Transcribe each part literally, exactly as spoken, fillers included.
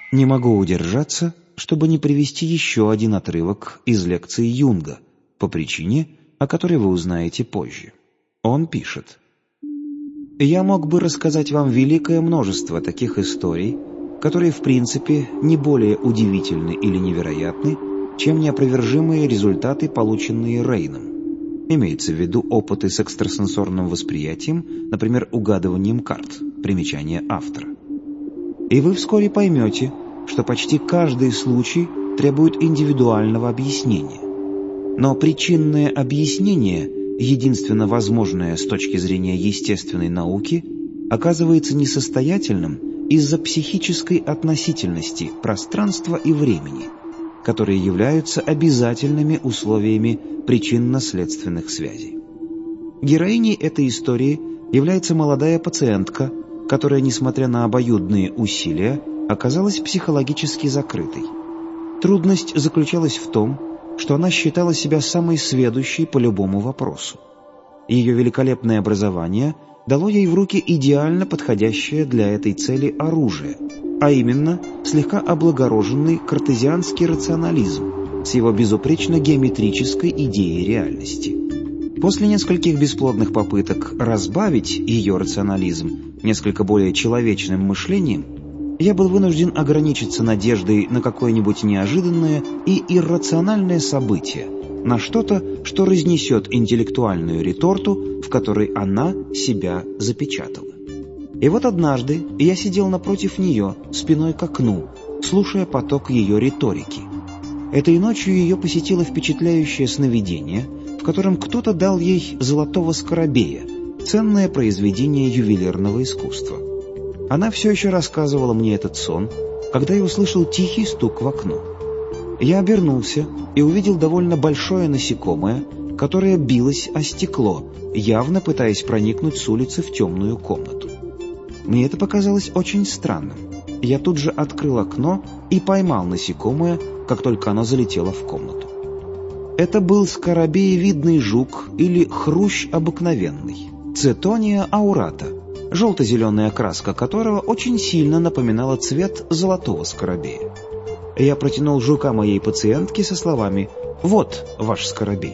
Не могу удержаться, чтобы не привести еще один отрывок из лекции Юнга, по причине, о которой вы узнаете позже. Он пишет: «Я мог бы рассказать вам великое множество таких историй, которые в принципе не более удивительны или невероятны, чем неопровержимые результаты, полученные Рейном. Имеется в виду опыты с экстрасенсорным восприятием, например, угадыванием карт, примечание автора. И вы вскоре поймете, что почти каждый случай требует индивидуального объяснения. Но причинное объяснение, единственно возможное с точки зрения естественной науки, оказывается несостоятельным из-за психической относительности пространства и времени, которые являются обязательными условиями причинно-следственных связей. Героиней этой истории является молодая пациентка, которая, несмотря на обоюдные усилия, оказалась психологически закрытой. Трудность заключалась в том, что она считала себя самой сведущей по любому вопросу. Ее великолепное образование дало ей в руки идеально подходящее для этой цели оружие, а именно слегка облагороженный картезианский рационализм с его безупречно геометрической идеей реальности. После нескольких бесплодных попыток разбавить ее рационализм несколько более человечным мышлением, я был вынужден ограничиться надеждой на какое-нибудь неожиданное и иррациональное событие, на что-то, что разнесет интеллектуальную реторту, в которой она себя запечатала. И вот однажды я сидел напротив нее, спиной к окну, слушая поток ее риторики. Этой ночью ее посетило впечатляющее сновидение, в котором кто-то дал ей золотого скоробея, ценное произведение ювелирного искусства. Она все еще рассказывала мне этот сон, когда я услышал тихий стук в окно. Я обернулся и увидел довольно большое насекомое, которое билось о стекло, явно пытаясь проникнуть с улицы в темную комнату. Мне это показалось очень странным. Я тут же открыл окно и поймал насекомое, как только оно залетело в комнату. Это был скоробеевидный жук или хрущ обыкновенный, Цетония аурата, желто-зеленая окраска которого очень сильно напоминала цвет золотого скоробея. Я протянул жука моей пациентке со словами: «Вот ваш скоробей».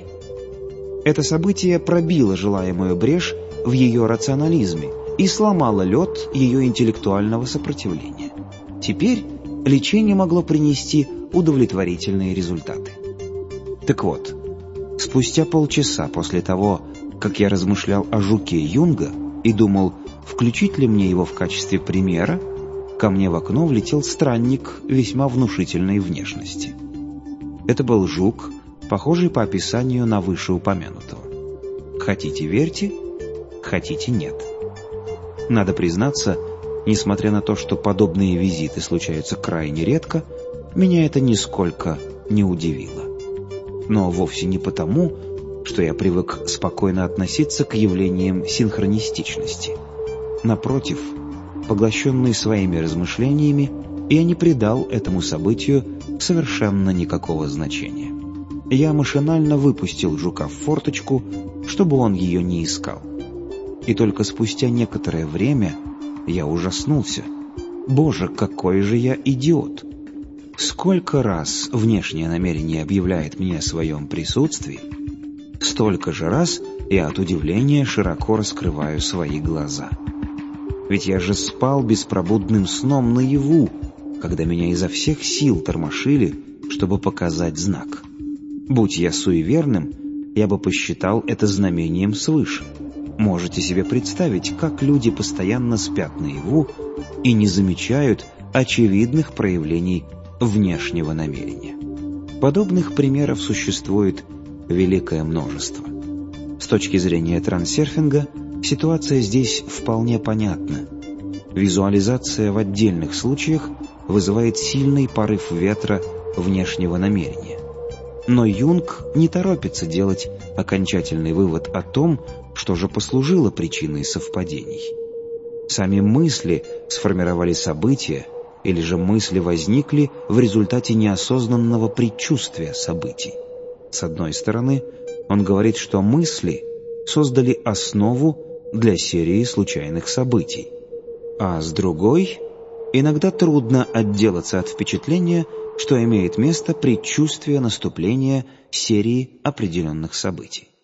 Это событие пробило желаемую брешь в ее рационализме и сломало лед ее интеллектуального сопротивления. Теперь лечение могло принести удовлетворительные результаты. Так вот, спустя полчаса после того, как я размышлял о жуке Юнга и думал, включить ли мне его в качестве примера, ко мне в окно влетел странник весьма внушительной внешности. Это был жук, похожий по описанию на вышеупомянутого. Хотите верьте, хотите нет. Надо признаться, несмотря на то, что подобные визиты случаются крайне редко, меня это нисколько не удивило. Но вовсе не потому, что я привык спокойно относиться к явлениям синхронистичности. Напротив, поглощенный своими размышлениями, я не придал этому событию совершенно никакого значения. Я машинально выпустил жука в форточку, чтобы он ее не искал. И только спустя некоторое время я ужаснулся. Боже, какой же я идиот! Сколько раз внешнее намерение объявляет мне о своем присутствии, столько же раз я от удивления широко раскрываю свои глаза. Ведь я же спал беспробудным сном наяву, когда меня изо всех сил тормошили, чтобы показать знак. Будь я суеверным, я бы посчитал это знамением свыше. Можете себе представить, как люди постоянно спят наяву и не замечают очевидных проявлений внешнего намерения. Подобных примеров существует великое множество. С точки зрения трансерфинга ситуация здесь вполне понятна. Визуализация в отдельных случаях вызывает сильный порыв ветра внешнего намерения. Но Юнг не торопится делать окончательный вывод о том, что же послужило причиной совпадений. Сами мысли сформировали события, или же мысли возникли в результате неосознанного предчувствия событий. С одной стороны, он говорит, что мысли создали основу для серии случайных событий, а с другой Иногда трудно отделаться от впечатления, что имеет место предчувствие наступления серии определенных событий.